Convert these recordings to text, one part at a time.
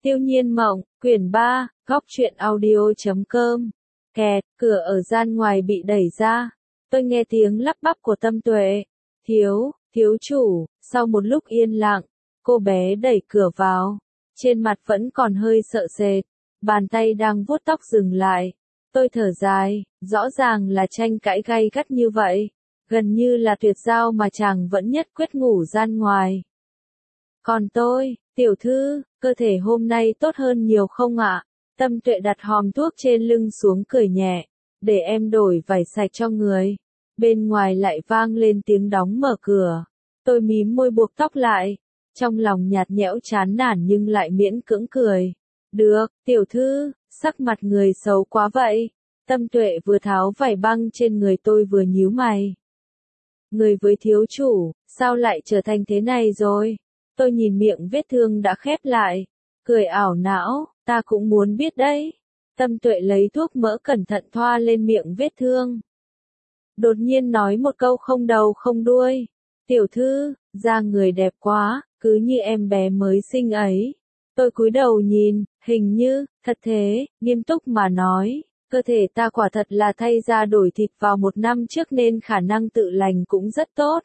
Tiêu Nhiên Mộng, quyển 3, góc truyện audio.com. Kẹt, cửa ở gian ngoài bị đẩy ra. Tôi nghe tiếng lắp bắp của Tâm Tuệ. Thiếu chủ, sau một lúc yên lặng, cô bé đẩy cửa vào. Trên mặt vẫn còn hơi sợ sệt, bàn tay đang vuốt tóc dừng lại. Tôi thở dài, rõ ràng là tranh cãi gay gắt như vậy. Gần như là tuyệt giao mà chàng vẫn nhất quyết ngủ gian ngoài. Còn tôi, tiểu thư, cơ thể hôm nay tốt hơn nhiều không ạ? Tâm Tuệ đặt hòm thuốc trên lưng xuống cười nhẹ, để em đổi vải sạch cho người. Bên ngoài lại vang lên tiếng đóng mở cửa. Tôi mím môi buộc tóc lại, trong lòng nhạt nhẽo chán nản nhưng lại miễn cưỡng cười. Được, tiểu thư, sắc mặt người xấu quá vậy. Tâm Tuệ vừa tháo vải băng trên người tôi vừa nhíu mày. Người với thiếu chủ, sao lại trở thành thế này rồi? Tôi nhìn miệng vết thương đã khép lại, cười ảo não, ta cũng muốn biết đấy. Tâm Tuệ lấy thuốc mỡ cẩn thận thoa lên miệng vết thương. Đột nhiên nói một câu không đầu không đuôi. Tiểu thư, da người đẹp quá, cứ như em bé mới sinh ấy. Tôi cúi đầu nhìn, hình như, thật thế, nghiêm túc mà nói. Cơ thể ta quả thật là thay da đổi thịt vào 1 năm trước nên khả năng tự lành cũng rất tốt.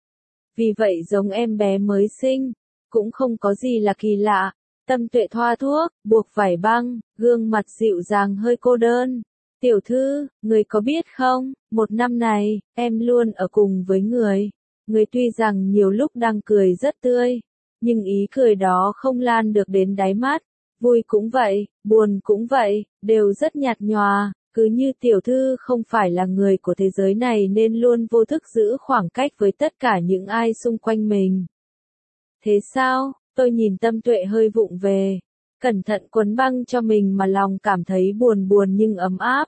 Vì vậy giống em bé mới sinh, cũng không có gì là kỳ lạ. Tâm Tuệ thoa thuốc, buộc vải băng, gương mặt dịu dàng hơi cô đơn. Tiểu thư, người có biết không, 1 năm này, em luôn ở cùng với người. Người tuy rằng nhiều lúc đang cười rất tươi, nhưng ý cười đó không lan được đến đáy mắt. Vui cũng vậy, buồn cũng vậy, đều rất nhạt nhòa, cứ như tiểu thư không phải là người của thế giới này nên luôn vô thức giữ khoảng cách với tất cả những ai xung quanh mình. Thế sao? Tôi nhìn Tâm Tuệ hơi vụng về, cẩn thận quấn băng cho mình mà lòng cảm thấy buồn buồn nhưng ấm áp.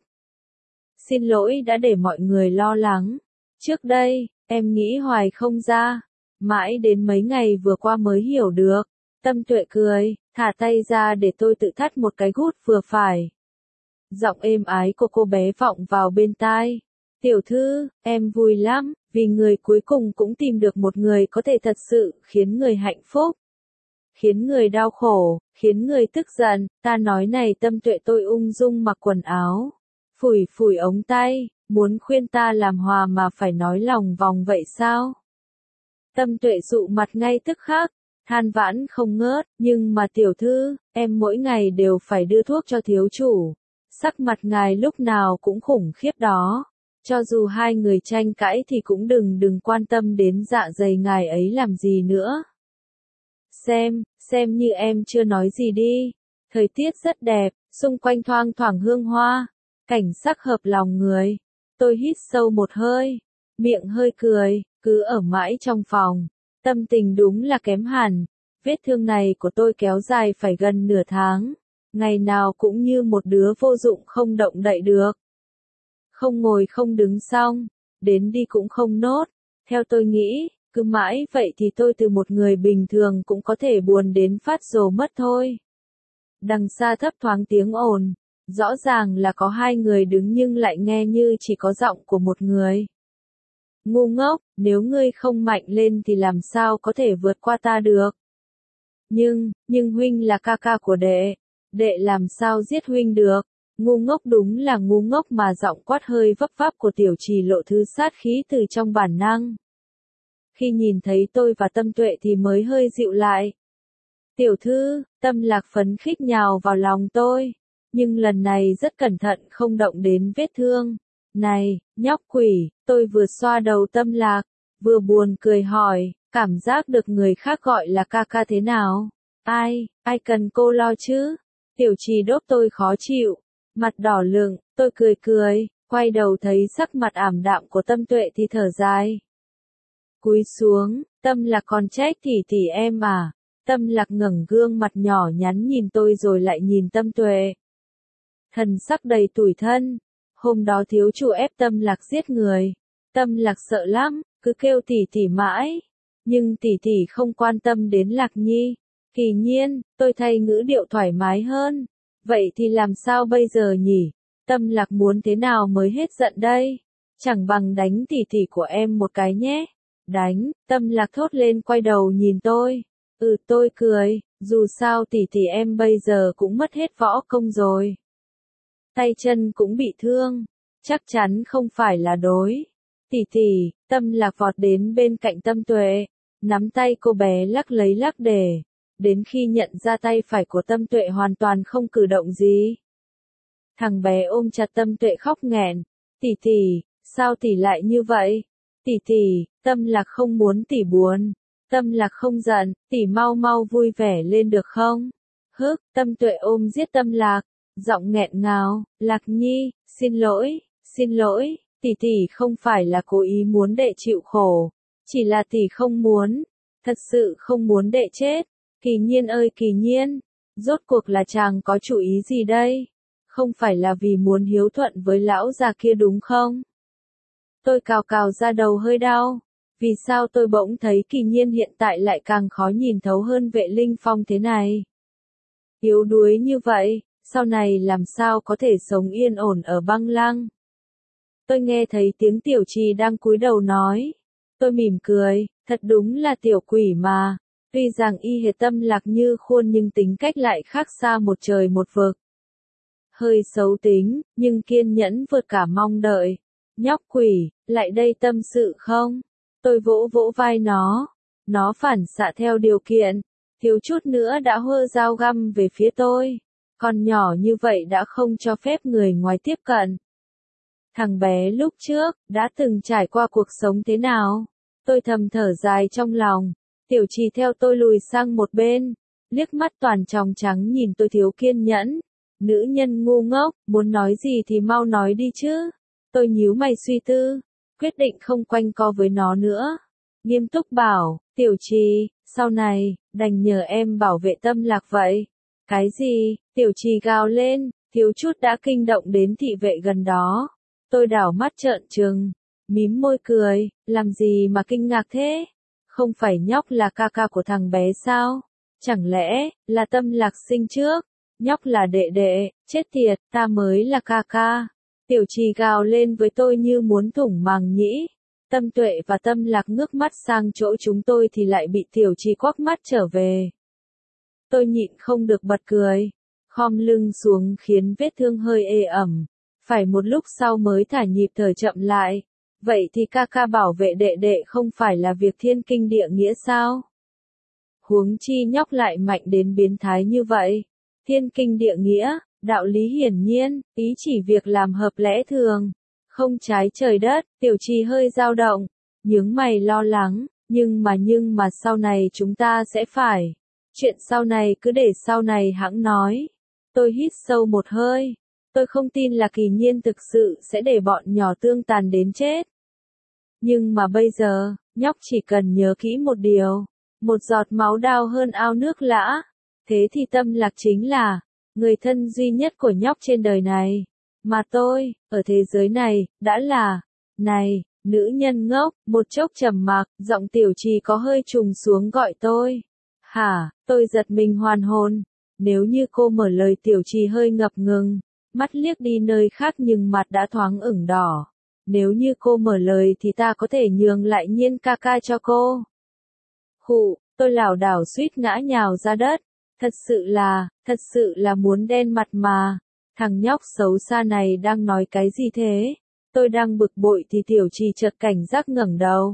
Xin lỗi đã để mọi người lo lắng. Trước đây, em nghĩ hoài không ra, mãi đến mấy ngày vừa qua mới hiểu được. Tâm Tuệ cười, thả tay ra để tôi tự thắt một cái gút vừa phải. Giọng êm ái của cô bé vọng vào bên tai. Tiểu thư, em vui lắm, vì người cuối cùng cũng tìm được một người có thể thật sự khiến người hạnh phúc. Khiến người đau khổ, khiến người tức giận, ta nói này. Tâm Tuệ tôi ung dung mặc quần áo, phủi phủi ống tay, muốn khuyên ta làm hòa mà phải nói lòng vòng vậy sao? Tâm Tuệ dụ mặt ngay tức khắc, than vãn không ngớt, nhưng mà tiểu thư, em mỗi ngày đều phải đưa thuốc cho thiếu chủ. Sắc mặt ngài lúc nào cũng khủng khiếp đó. Cho dù hai người tranh cãi thì cũng đừng quan tâm đến dạ dày ngài ấy làm gì nữa. Xem như em chưa nói gì đi. Thời tiết rất đẹp, xung quanh thoang thoảng hương hoa, cảnh sắc hợp lòng người. Tôi hít sâu một hơi, miệng hơi cười, cứ ở mãi trong phòng. Tâm tình đúng là kém hẳn. Vết thương này của tôi kéo dài phải gần nửa tháng. Ngày nào cũng như một đứa vô dụng không động đậy được. Không ngồi không đứng xong, đến đi cũng không nốt. Theo tôi nghĩ, cứ mãi vậy thì tôi từ một người bình thường cũng có thể buồn đến phát rồ mất thôi. Đằng xa thấp thoáng tiếng ồn, rõ ràng là có 2 người đứng nhưng lại nghe như chỉ có giọng của một người. Ngu ngốc, nếu ngươi không mạnh lên thì làm sao có thể vượt qua ta được. Nhưng huynh là ca ca của đệ làm sao giết huynh được. Ngu ngốc đúng là ngu ngốc mà. Giọng quát hơi vấp váp của Tiểu Trì lộ thứ sát khí từ trong bản năng. Khi nhìn thấy tôi và Tâm Tuệ thì mới hơi dịu lại. Tiểu thư, Tâm Lạc phấn khích nhào vào lòng tôi, nhưng lần này rất cẩn thận không động đến vết thương. Này, nhóc quỷ, tôi vừa xoa đầu Tâm Lạc, vừa buồn cười hỏi, cảm giác được người khác gọi là ca ca thế nào? Ai cần cô lo chứ? Tiểu Trì đốt tôi khó chịu, mặt đỏ lựng, tôi cười, quay đầu thấy sắc mặt ảm đạm của Tâm Tuệ thì thở dài. Cúi xuống, Tâm Lạc còn trách tỷ em à? Tâm Lạc ngẩng gương mặt nhỏ nhắn nhìn tôi rồi lại nhìn Tâm Tuệ. Thần sắc đầy tủi thân. Hôm đó thiếu chủ ép Tâm Lạc giết người. Tâm Lạc sợ lắm, cứ kêu tỷ mãi. Nhưng tỷ không quan tâm đến Lạc Nhi. Kỳ nhiên, tôi thay ngữ điệu thoải mái hơn. Vậy thì làm sao bây giờ nhỉ? Tâm Lạc muốn thế nào mới hết giận đây? Chẳng bằng đánh tỷ của em một cái nhé. Đánh, Tâm Lạc thốt lên quay đầu nhìn tôi. Tôi cười, Dù sao tỷ tỷ em bây giờ cũng mất hết võ công rồi. Tay chân cũng bị thương, chắc chắn không phải là đối. Tỷ tỷ, Tâm Lạc vọt đến bên cạnh Tâm Tuệ, nắm tay cô bé lắc lấy lắc để, đến khi nhận ra tay phải của Tâm Tuệ hoàn toàn không cử động gì. Thằng bé ôm chặt Tâm Tuệ khóc nghẹn, tỷ tỷ, sao tỷ lại như vậy? Tỷ tỷ, Tâm Lạc không muốn tỷ buồn. Tâm Lạc không giận, tỷ mau mau vui vẻ lên được không? Tâm Tuệ ôm giết Tâm Lạc, giọng nghẹn ngào, Lạc Nhi, xin lỗi, tỷ tỷ không phải là cố ý muốn đệ chịu khổ, chỉ là tỷ không muốn, thật sự không muốn đệ chết. Kỳ Nhiên ơi Kỳ Nhiên, rốt cuộc là chàng có chủ ý gì đây? Không phải là vì muốn hiếu thuận với lão già kia đúng không? Tôi cào cào ra đầu hơi đau. Vì sao tôi bỗng thấy Kỳ Nhiên hiện tại lại càng khó nhìn thấu hơn Vệ Linh Phong thế này? Yếu đuối như vậy, sau này làm sao có thể sống yên ổn ở băng lăng? Tôi nghe thấy tiếng Tiểu Trì đang cúi đầu nói. Tôi mỉm cười, thật đúng là tiểu quỷ mà. Tuy rằng y hệt Tâm Lạc như khuôn nhưng tính cách lại khác xa một trời một vực. Hơi xấu tính, nhưng kiên nhẫn vượt cả mong đợi. Nhóc quỷ, lại đây tâm sự không? Tôi vỗ vỗ vai nó phản xạ theo điều kiện, thiếu chút nữa đã hơ dao găm về phía tôi. Còn nhỏ như vậy đã không cho phép người ngoài tiếp cận. Thằng bé lúc trước, đã từng trải qua cuộc sống thế nào? Tôi thầm thở dài trong lòng. Tiểu Trì theo tôi lùi sang một bên, liếc mắt toàn tròng trắng nhìn tôi thiếu kiên nhẫn. Nữ nhân ngu ngốc, muốn nói gì thì mau nói đi chứ. Tôi nhíu mày suy tư, quyết định không quanh co với nó nữa. Nghiêm túc bảo, Tiểu Trì, sau này, đành nhờ em bảo vệ Tâm Lạc vậy. Cái gì? Tiểu Trì gào lên, thiếu chút đã kinh động đến thị vệ gần đó. Tôi đảo mắt trợn trừng, mím môi cười, làm gì mà kinh ngạc thế? Không phải nhóc là ca ca của thằng bé sao? Chẳng lẽ, là Tâm Lạc sinh trước? Nhóc là đệ đệ, chết tiệt, ta mới là ca ca. Tiểu Trì gào lên với tôi như muốn thủng màng nhĩ. Tâm Tuệ và Tâm Lạc ngước mắt sang chỗ chúng tôi thì lại bị Tiểu Trì quắc mắt trở về. Tôi nhịn không được bật cười, khom lưng xuống khiến vết thương hơi ê ẩm. Phải một lúc sau mới thả nhịp thở chậm lại. Vậy thì ca ca bảo vệ đệ đệ không phải là việc thiên kinh địa nghĩa sao? Huống chi nhóc lại mạnh đến biến thái như vậy. Thiên kinh địa nghĩa, đạo lý hiển nhiên, ý chỉ việc làm hợp lẽ thường. Không trái trời đất, Tiểu Trì hơi dao động, nhướng mày lo lắng, nhưng mà sau này chúng ta sẽ phải. Chuyện sau này cứ để sau này hẵng nói. Tôi hít sâu một hơi. Tôi không tin là Kỳ Nhiên thực sự sẽ để bọn nhỏ tương tàn đến chết. Nhưng mà bây giờ, nhóc chỉ cần nhớ kỹ một điều. Một giọt máu đau hơn ao nước lã. Thế thì Tâm Lạc chính là người thân duy nhất của nhóc trên đời này. Mà tôi, ở thế giới này, đã là. Này, nữ nhân ngốc, một chốc trầm mặc, giọng Tiểu Trì có hơi trùng xuống gọi tôi. Hả, tôi giật mình hoàn hồn. Nếu như cô mở lời Tiểu Trì hơi ngập ngừng, mắt liếc đi nơi khác nhưng mặt đã thoáng ửng đỏ. Nếu như cô mở lời thì ta có thể nhường lại Nhiên ca ca cho cô. Khụ, tôi lảo đảo suýt ngã nhào ra đất. Thật sự là muốn đen mặt mà. Thằng nhóc xấu xa này đang nói cái gì thế? Tôi đang bực bội thì Tiểu Trì chợt cảnh giác ngẩng đầu.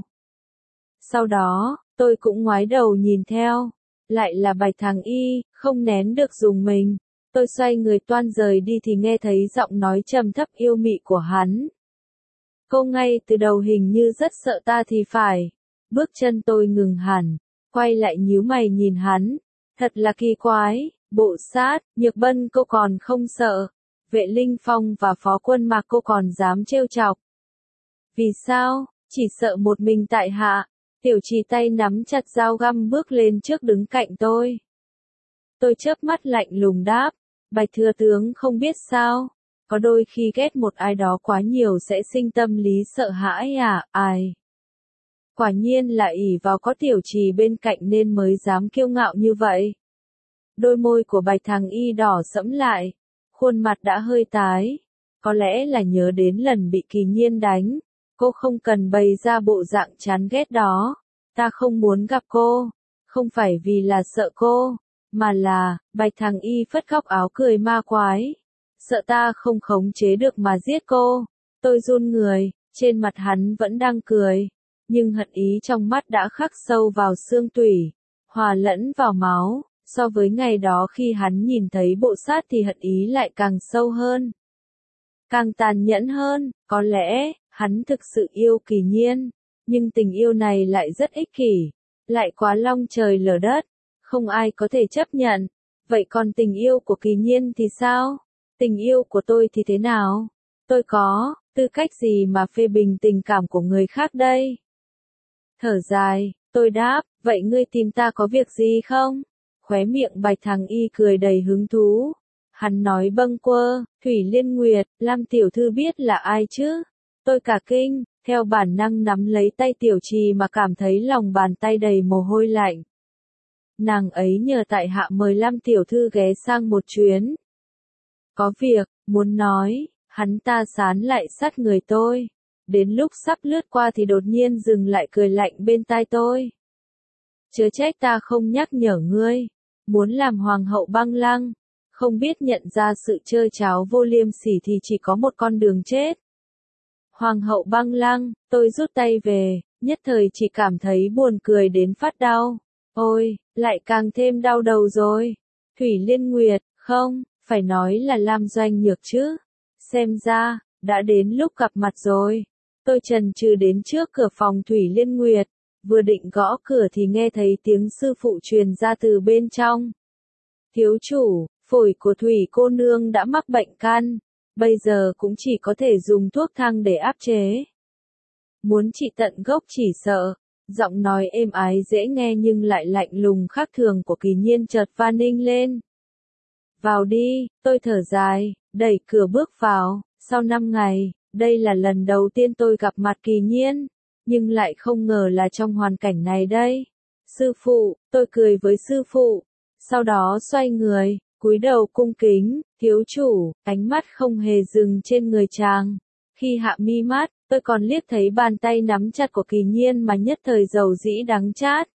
Sau đó, tôi cũng ngoái đầu nhìn theo. Lại là Bạch Thằng Y, không nén được dùng mình. Tôi xoay người toan rời đi thì nghe thấy giọng nói trầm thấp yêu mị của hắn. Cô ngay từ đầu hình như rất sợ ta thì phải. Bước chân tôi ngừng hẳn, quay lại nhíu mày nhìn hắn. Thật là kỳ quái, Bộ Sát, Nhược Bân cô còn không sợ. Vệ Linh Phong và Phó Quân Mạc cô còn dám trêu chọc. Vì sao? Chỉ sợ một mình tại hạ. Tiểu Trì tay nắm chặt dao găm bước lên trước đứng cạnh tôi. Tôi chớp mắt lạnh lùng đáp. Bạch thừa tướng không biết sao. Có đôi khi ghét một ai đó quá nhiều sẽ sinh tâm lý sợ hãi à, ai. Quả nhiên là ỷ vào có Tiểu Trì bên cạnh nên mới dám kiêu ngạo như vậy. Đôi môi của Bạch Thằng Y đỏ sẫm lại. Khuôn mặt đã hơi tái. Có lẽ là nhớ đến lần bị Kỳ Nhiên đánh. Cô không cần bày ra bộ dạng chán ghét đó. Ta không muốn gặp cô. Không phải vì là sợ cô. mà là, Bạch Thằng Y phất góc áo cười ma quái. Sợ ta không khống chế được mà giết cô. Tôi run người, trên mặt hắn vẫn đang cười. Nhưng hận ý trong mắt đã khắc sâu vào xương tủy, hòa lẫn vào máu. So với ngày đó khi hắn nhìn thấy bộ sát thì hận ý lại càng sâu hơn. Càng tàn nhẫn hơn, có lẽ, hắn thực sự yêu Kỳ Nhiên. Nhưng tình yêu này lại rất ích kỷ, lại quá long trời lở đất, không ai có thể chấp nhận. Vậy còn tình yêu của Kỳ Nhiên thì sao? Tình yêu của tôi thì thế nào? Tôi có tư cách gì mà phê bình tình cảm của người khác đây? Thở dài, tôi đáp, vậy ngươi tìm ta có việc gì không? Khóe miệng Bạch Thằng Y cười đầy hứng thú. Hắn nói bâng quơ, Thủy Liên Nguyệt, Lam tiểu thư biết là ai chứ? Tôi cả kinh, theo bản năng nắm lấy tay Tiểu Trì mà cảm thấy lòng bàn tay đầy mồ hôi lạnh. Nàng ấy nhờ tại hạ mời Lam tiểu thư ghé sang một chuyến. Có việc, muốn nói, hắn ta sán lại sát người tôi. Đến lúc sắp lướt qua thì đột nhiên dừng lại cười lạnh bên tai tôi. Chớ trách ta không nhắc nhở ngươi. Muốn làm hoàng hậu Băng Lăng, không biết nhận ra sự trơ tráo vô liêm sỉ thì chỉ có một con đường chết. Hoàng hậu Băng Lăng, tôi rút tay về, nhất thời chỉ cảm thấy buồn cười đến phát đau. Ôi, lại càng thêm đau đầu rồi. Thủy Liên Nguyệt, không, phải nói là Lam Doanh Nhược chứ. Xem ra, đã đến lúc gặp mặt rồi. Tôi chần chừ đến trước cửa phòng Thủy Liên Nguyệt, vừa định gõ cửa thì nghe thấy tiếng sư phụ truyền ra từ bên trong. Thiếu chủ, phổi của Thủy cô nương đã mắc bệnh căn, bây giờ cũng chỉ có thể dùng thuốc thang để áp chế. Muốn trị tận gốc chỉ sợ. Giọng nói êm ái dễ nghe nhưng lại lạnh lùng khác thường của Kỳ Nhiên chợt vang lên. Vào đi, tôi thở dài, đẩy cửa bước vào. Sau 5 ngày, đây là lần đầu tiên tôi gặp mặt Kỳ Nhiên, nhưng lại không ngờ là trong hoàn cảnh này đây. Sư phụ, tôi cười với sư phụ, sau đó xoay người, cúi đầu cung kính, thiếu chủ, ánh mắt không hề dừng trên người chàng. Khi hạ mi mắt, tôi còn liếc thấy bàn tay nắm chặt của Kỳ Nhiên mà nhất thời dầu dĩ đắng chát.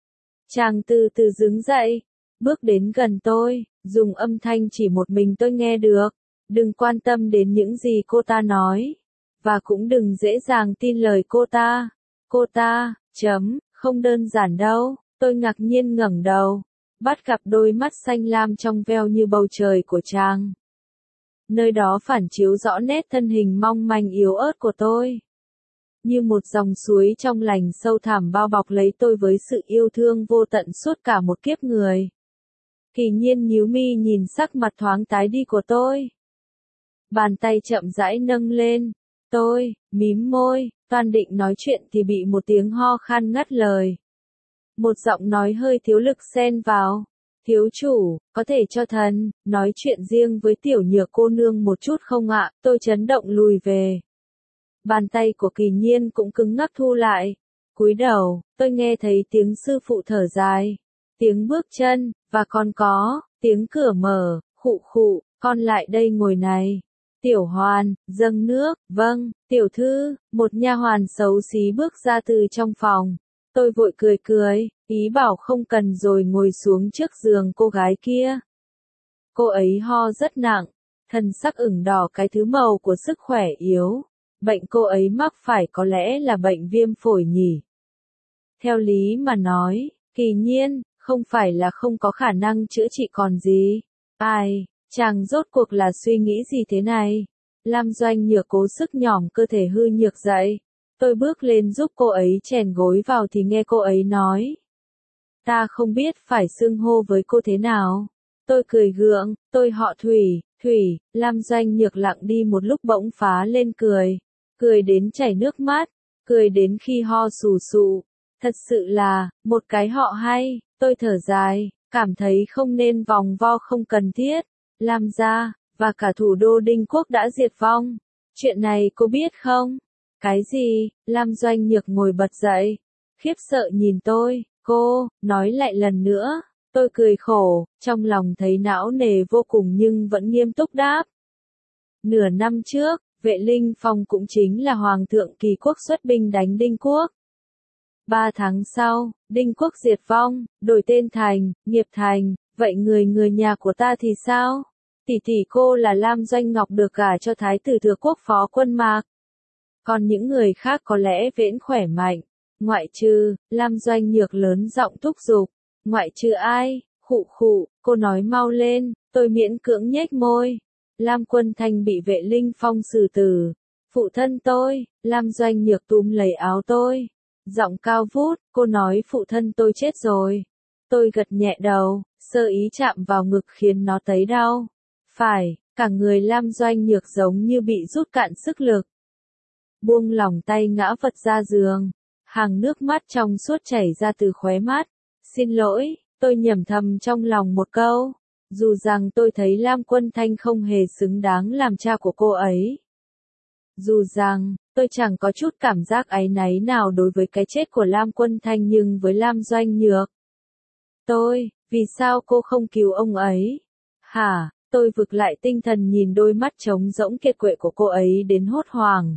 Chàng từ từ đứng dậy, bước đến gần tôi, dùng âm thanh chỉ một mình tôi nghe được. Đừng quan tâm đến những gì cô ta nói, và cũng đừng dễ dàng tin lời cô ta. Cô ta, không đơn giản đâu. Tôi ngạc nhiên ngẩng đầu, bắt gặp đôi mắt xanh lam trong veo như bầu trời của chàng. Nơi đó phản chiếu rõ nét thân hình mong manh yếu ớt của tôi. Như một dòng suối trong lành sâu thẳm bao bọc lấy tôi với sự yêu thương vô tận suốt cả một kiếp người. Kỳ Nhiên nhíu mi nhìn sắc mặt thoáng tái đi của tôi. Bàn tay chậm rãi nâng lên. Tôi, mím môi, toan định nói chuyện thì bị một tiếng ho khan ngắt lời. Một giọng nói hơi thiếu lực xen vào. Thiếu chủ, có thể cho thần, nói chuyện riêng với tiểu Nhược cô nương một chút không ạ? Tôi chấn động lùi về. Bàn tay của Kỳ Nhiên cũng cứng ngắc thu lại. Cúi đầu, tôi nghe thấy tiếng sư phụ thở dài. Tiếng bước chân, và còn có, tiếng cửa mở, khụ khụ, con lại đây ngồi này. Tiểu Hoàn, dâng nước, vâng, tiểu thư, một nha hoàn xấu xí bước ra từ trong phòng. Tôi vội cười cười, ý bảo không cần rồi ngồi xuống trước giường cô gái kia. Cô ấy ho rất nặng, thân sắc ửng đỏ cái thứ màu của sức khỏe yếu. Bệnh cô ấy mắc phải có lẽ là bệnh viêm phổi nhỉ. Theo lý mà nói, Kỳ Nhiên, không phải là không có khả năng chữa trị còn gì. Ai, chàng rốt cuộc là suy nghĩ gì thế này? Lam Doanh Nhược cố sức nhỏm cơ thể hư nhược dậy. Tôi bước lên giúp cô ấy chèn gối vào thì nghe cô ấy nói. Ta không biết phải xưng hô với cô thế nào. Tôi cười gượng, tôi họ Thủy, Lam Doanh Nhược lặng đi một lúc bỗng phá lên cười. Cười đến chảy nước mắt, cười đến khi ho sù sụ. Thật sự là, một cái họ hay. Tôi thở dài, cảm thấy không nên vòng vo không cần thiết. Lam gia, và cả thủ đô Đinh Quốc đã diệt vong. Chuyện này cô biết không? Cái gì? Lam Doanh Nhược ngồi bật dậy. Khiếp sợ nhìn tôi, cô, nói lại lần nữa. Tôi cười khổ, trong lòng thấy não nề vô cùng nhưng vẫn nghiêm túc đáp. Nửa năm trước, Vệ Linh Phong cũng chính là Hoàng thượng Kỳ Quốc xuất binh đánh Đinh Quốc. 3 tháng sau, Đinh Quốc diệt vong, đổi tên thành, Nghiệp Thành, Vậy người nhà của ta thì sao? Tỷ tỷ cô là Lam Doanh Ngọc được gả cho Thái tử Thừa Quốc Phó Quân Mạc. Còn những người khác có lẽ vẫn khỏe mạnh. Ngoại trừ, Lam Doanh Nhược lớn giọng thúc giục. Ngoại trừ ai? Khụ khụ, cô nói mau lên, tôi miễn cưỡng nhếch môi. Lam Quân Thanh bị Vệ Linh Phong xử tử. Phụ thân tôi, Lam Doanh Nhược túm lấy áo tôi. Giọng cao vút, cô nói phụ thân tôi chết rồi. Tôi gật nhẹ đầu, sơ ý chạm vào ngực khiến nó thấy đau. Phải, cả người Lam Doanh Nhược giống như bị rút cạn sức lực. Buông lỏng tay ngã vật ra giường. Hàng nước mắt trong suốt chảy ra từ khóe mắt. Xin lỗi, tôi nhẩm thầm trong lòng một câu. Dù rằng tôi thấy Lam Quân Thanh không hề xứng đáng làm cha của cô ấy. Dù rằng, tôi chẳng có chút cảm giác áy náy nào đối với cái chết của Lam Quân Thanh nhưng với Lam Doanh Nhược. Vì sao cô không cứu ông ấy? Hả, tôi vực lại tinh thần nhìn đôi mắt trống rỗng kiệt quệ của cô ấy đến hốt hoảng.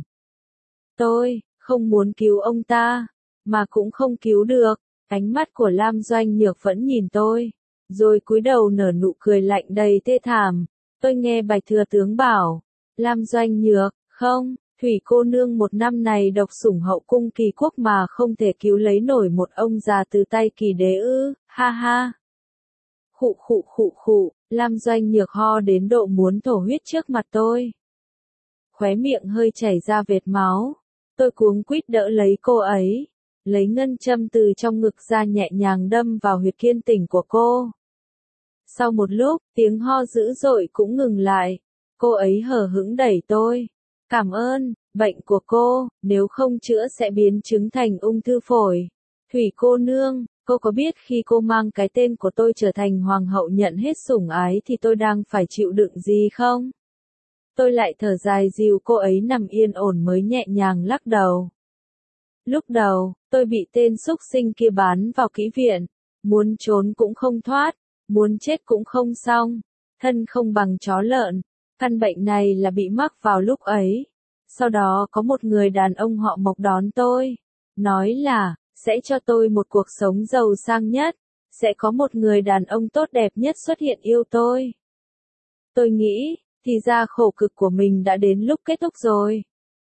Tôi, không muốn cứu ông ta, mà cũng không cứu được. Ánh mắt của Lam Doanh Nhược vẫn nhìn tôi, rồi cúi đầu nở nụ cười lạnh đầy thê thảm. Tôi nghe Bạch Thừa Tướng bảo, Lam Doanh Nhược, không, Thủy cô nương một năm này độc sủng hậu cung Kỳ Quốc mà không thể cứu lấy nổi một ông già từ tay Kỳ đế ư, ha ha. Khụ khụ khụ khụ, Lam Doanh Nhược ho đến độ muốn thổ huyết trước mặt tôi. Khóe miệng hơi chảy ra vệt máu. Tôi cuống quýt đỡ lấy cô ấy, lấy ngân châm từ trong ngực ra nhẹ nhàng đâm vào huyệt kiên tỉnh của cô. Sau một lúc, tiếng ho dữ dội cũng ngừng lại. Cô ấy hờ hững đẩy tôi. Cảm ơn, bệnh của cô, nếu không chữa sẽ biến chứng thành ung thư phổi. Thủy cô nương, cô có biết khi cô mang cái tên của tôi trở thành hoàng hậu nhận hết sủng ái thì tôi đang phải chịu đựng gì không? Tôi lại thở dài dìu cô ấy nằm yên ổn mới nhẹ nhàng lắc đầu. Lúc đầu, tôi bị tên xúc sinh kia bán vào kỹ viện. Muốn trốn cũng không thoát, muốn chết cũng không xong. Thân không bằng chó lợn. Căn bệnh này là bị mắc vào lúc ấy. Sau đó có một người đàn ông họ Mộc đón tôi. Nói là, sẽ cho tôi một cuộc sống giàu sang nhất. Sẽ có một người đàn ông tốt đẹp nhất xuất hiện yêu tôi. Tôi nghĩ, thì ra khổ cực của mình đã đến lúc kết thúc rồi.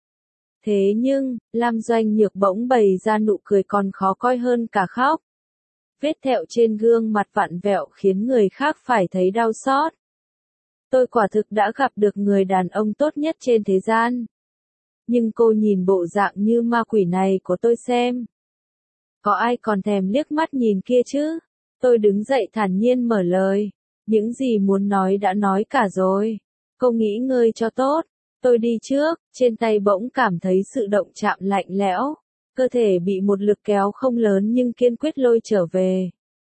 Thế nhưng, Lam Doanh Nhược bỗng bày ra nụ cười còn khó coi hơn cả khóc. Vết thẹo trên gương mặt vặn vẹo khiến người khác phải thấy đau xót. Tôi quả thực đã gặp được người đàn ông tốt nhất trên thế gian. Nhưng cô nhìn bộ dạng như ma quỷ này của tôi xem. Có ai còn thèm liếc mắt nhìn kia chứ? Tôi đứng dậy thản nhiên mở lời. Những gì muốn nói đã nói cả rồi. Cô nghỉ ngơi cho tốt. Tôi đi trước, trên tay bỗng cảm thấy sự động chạm lạnh lẽo. Cơ thể bị một lực kéo không lớn nhưng kiên quyết lôi trở về.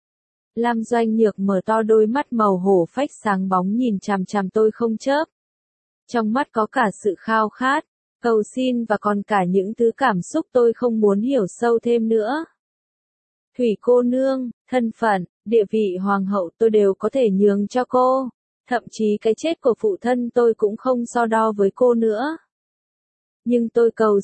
Lam Doanh Nhược mở to đôi mắt màu hổ phách sáng bóng nhìn chằm chằm tôi không chớp. Trong mắt có cả sự khao khát, cầu xin và còn cả những thứ cảm xúc tôi không muốn hiểu sâu thêm nữa. Thủy cô nương, thân phận, địa vị hoàng hậu tôi đều có thể nhường cho cô. Thậm chí cái chết của phụ thân tôi cũng không so đo với cô nữa. Nhưng tôi cầu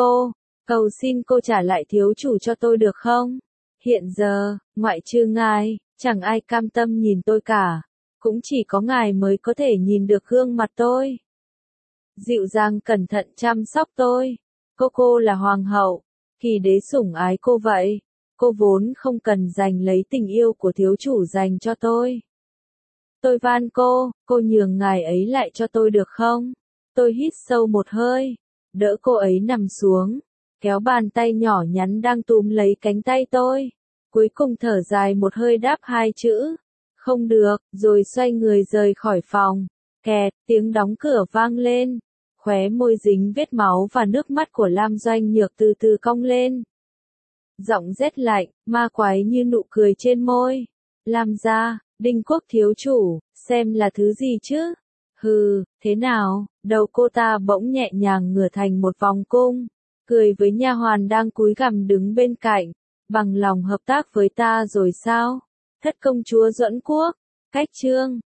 xin cô trả lại thiếu chủ cho tôi được không? Hiện giờ, ngoại trừ ngài, chẳng ai cam tâm nhìn tôi cả. Cũng chỉ có ngài mới có thể nhìn được gương mặt tôi. Dịu dàng cẩn thận chăm sóc tôi. Cô là hoàng hậu, Kỳ đế sủng ái cô vậy. Cô vốn không cần giành lấy tình yêu của thiếu chủ dành cho tôi. Tôi van cô nhường ngài ấy lại cho tôi được không? Tôi hít sâu một hơi, đỡ cô ấy nằm xuống, kéo bàn tay nhỏ nhắn đang túm lấy cánh tay tôi. Cuối cùng thở dài một hơi đáp hai chữ. Không được, rồi xoay người rời khỏi phòng. Kẹt, tiếng đóng cửa vang lên. Khóe môi dính vết máu và nước mắt của Lam Doanh Nhược từ từ cong lên. Giọng rét lạnh, ma quái như nụ cười trên môi. Lam gia, Đinh Quốc thiếu chủ, xem là thứ gì chứ? Hừ, thế nào? Đầu cô ta bỗng nhẹ nhàng ngửa thành một vòng cung, cười với nha hoàn đang cúi gằm đứng bên cạnh. Bằng lòng hợp tác với ta rồi sao? Thất công chúa Duẫn Quốc, cách chương